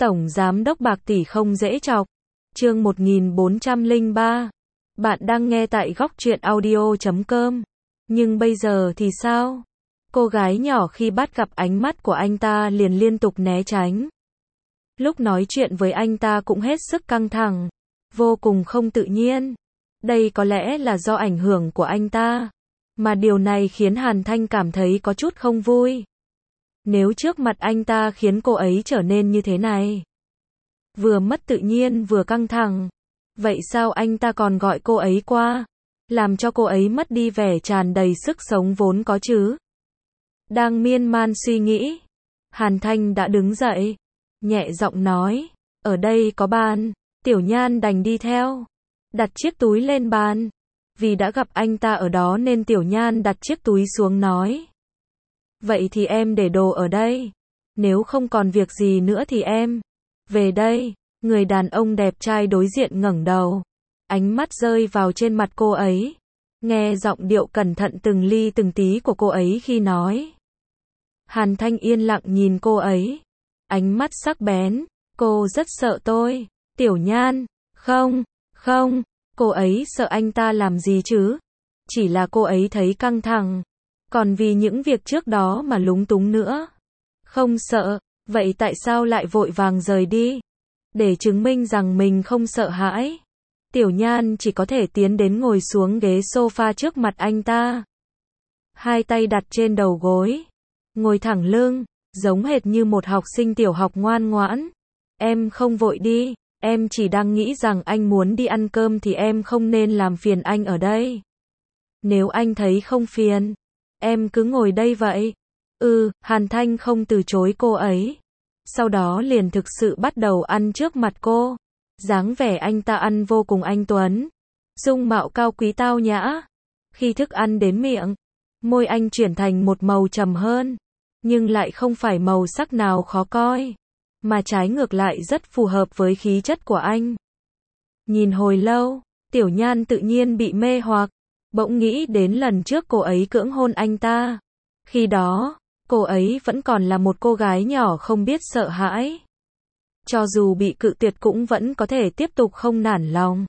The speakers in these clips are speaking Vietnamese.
Tổng Giám đốc Bạc Tỷ không dễ chọc. Chương 1403. Bạn đang nghe tại góc truyện audio.com. Nhưng bây giờ thì sao? Cô gái nhỏ khi bắt gặp ánh mắt của anh ta liền liên tục né tránh. Lúc nói chuyện với anh ta cũng hết sức căng thẳng, vô cùng không tự nhiên. Đây có lẽ là do ảnh hưởng của anh ta, mà điều này khiến Hàn Thanh cảm thấy có chút không vui. Nếu trước mặt anh ta khiến cô ấy trở nên như thế này, vừa mất tự nhiên vừa căng thẳng, vậy sao anh ta còn gọi cô ấy qua, làm cho cô ấy mất đi vẻ tràn đầy sức sống vốn có chứ? Đang miên man suy nghĩ, Hàn Thanh đã đứng dậy, nhẹ giọng nói, ở đây có bàn. Tiểu Nhan đành đi theo, đặt chiếc túi lên bàn. Vì đã gặp anh ta ở đó nên Tiểu Nhan đặt chiếc túi xuống nói, vậy thì em để đồ ở đây, nếu không còn việc gì nữa thì em về đây. Người đàn ông đẹp trai đối diện ngẩng đầu, ánh mắt rơi vào trên mặt cô ấy, nghe giọng điệu cẩn thận từng ly từng tí của cô ấy khi nói. Hàn Thanh yên lặng nhìn cô ấy, ánh mắt sắc bén, cô rất sợ tôi. Tiểu Nhan, không, cô ấy sợ anh ta làm gì chứ? Chỉ là cô ấy thấy căng thẳng, còn vì những việc trước đó mà lúng túng nữa. Không sợ, vậy tại sao lại vội vàng rời đi? Để chứng minh rằng mình không sợ hãi, Tiểu Nhan chỉ có thể tiến đến ngồi xuống ghế sofa trước mặt anh ta. Hai tay đặt trên đầu gối, ngồi thẳng lưng, giống hệt như một học sinh tiểu học ngoan ngoãn. Em không vội đi, em chỉ đang nghĩ rằng anh muốn đi ăn cơm thì em không nên làm phiền anh ở đây. Nếu anh thấy không phiền, em cứ ngồi đây vậy. Hàn Thanh không từ chối cô ấy. Sau đó liền thực sự bắt đầu ăn trước mặt cô. Dáng vẻ anh ta ăn vô cùng anh tuấn, dung mạo cao quý tao nhã. Khi thức ăn đến miệng, môi anh chuyển thành một màu trầm hơn, nhưng lại không phải màu sắc nào khó coi, mà trái ngược lại rất phù hợp với khí chất của anh. Nhìn hồi lâu, Tiểu Nhan tự nhiên bị mê hoặc, bỗng nghĩ đến lần trước cô ấy cưỡng hôn anh ta. Khi đó, cô ấy vẫn còn là một cô gái nhỏ không biết sợ hãi. Cho dù bị cự tuyệt cũng vẫn có thể tiếp tục không nản lòng.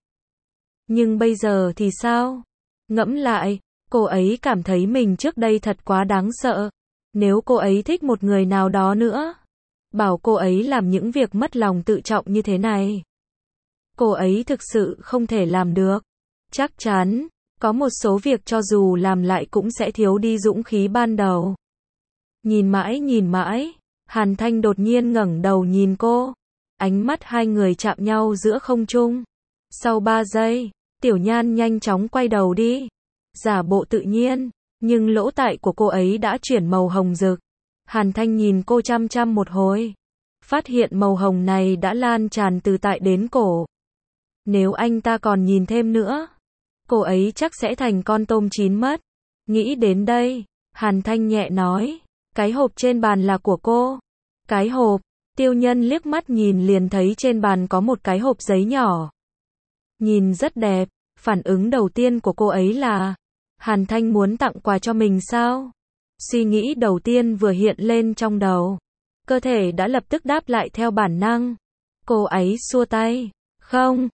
Nhưng bây giờ thì sao? Ngẫm lại, cô ấy cảm thấy mình trước đây thật quá đáng sợ. Nếu cô ấy thích một người nào đó nữa, bảo cô ấy làm những việc mất lòng tự trọng như thế này, cô ấy thực sự không thể làm được. Chắc chắn, có một số việc cho dù làm lại cũng sẽ thiếu đi dũng khí ban đầu. Nhìn mãi, Hàn Thanh đột nhiên ngẩng đầu nhìn cô. Ánh mắt hai người chạm nhau giữa không trung. Sau 3 giây, Tiểu Nhan nhanh chóng quay đầu đi, giả bộ tự nhiên, nhưng lỗ tai của cô ấy đã chuyển màu hồng rực. Hàn Thanh nhìn cô chăm chăm một hồi, phát hiện màu hồng này đã lan tràn từ tai đến cổ. Nếu anh ta còn nhìn thêm nữa, cô ấy chắc sẽ thành con tôm chín mất. Nghĩ đến đây, Hàn Thanh nhẹ nói, cái hộp trên bàn là của cô. Cái hộp? Tiêu Nhân liếc mắt nhìn liền thấy trên bàn có một cái hộp giấy nhỏ. Nhìn rất đẹp, phản ứng đầu tiên của cô ấy là, Hàn Thanh muốn tặng quà cho mình sao? Suy nghĩ đầu tiên vừa hiện lên trong đầu, cơ thể đã lập tức đáp lại theo bản năng. Cô ấy xua tay, không,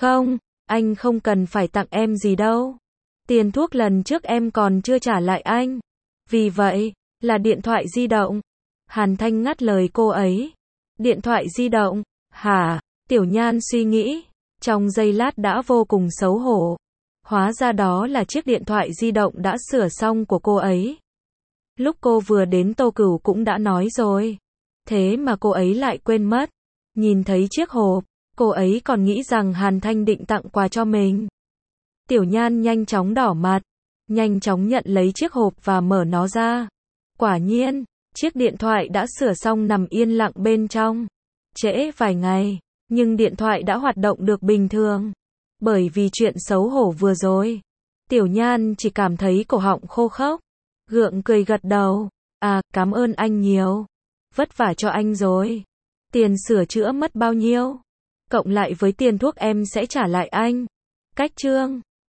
anh không cần phải tặng em gì đâu. Tiền thuốc lần trước em còn chưa trả lại anh. Vì vậy, là điện thoại di động. Hàn Thanh ngắt lời cô ấy. Điện thoại di động? Hả? Tiểu Nhan suy nghĩ, trong giây lát đã vô cùng xấu hổ. Hóa ra đó là chiếc điện thoại di động đã sửa xong của cô ấy. Lúc cô vừa đến Tô Cửu cũng đã nói rồi. Thế mà cô ấy lại quên mất. Nhìn thấy chiếc hộp, cô ấy còn nghĩ rằng Hàn Thanh định tặng quà cho mình. Tiểu Nhan nhanh chóng đỏ mặt, nhanh chóng nhận lấy chiếc hộp và mở nó ra. Quả nhiên, chiếc điện thoại đã sửa xong nằm yên lặng bên trong. Trễ vài ngày, nhưng điện thoại đã hoạt động được bình thường. Bởi vì chuyện xấu hổ vừa rồi, Tiểu Nhan chỉ cảm thấy cổ họng khô khốc, gượng cười gật đầu. Cảm ơn anh nhiều. Vất vả cho anh rồi. Tiền sửa chữa mất bao nhiêu? Cộng lại với tiền thuốc em sẽ trả lại anh. Cách chương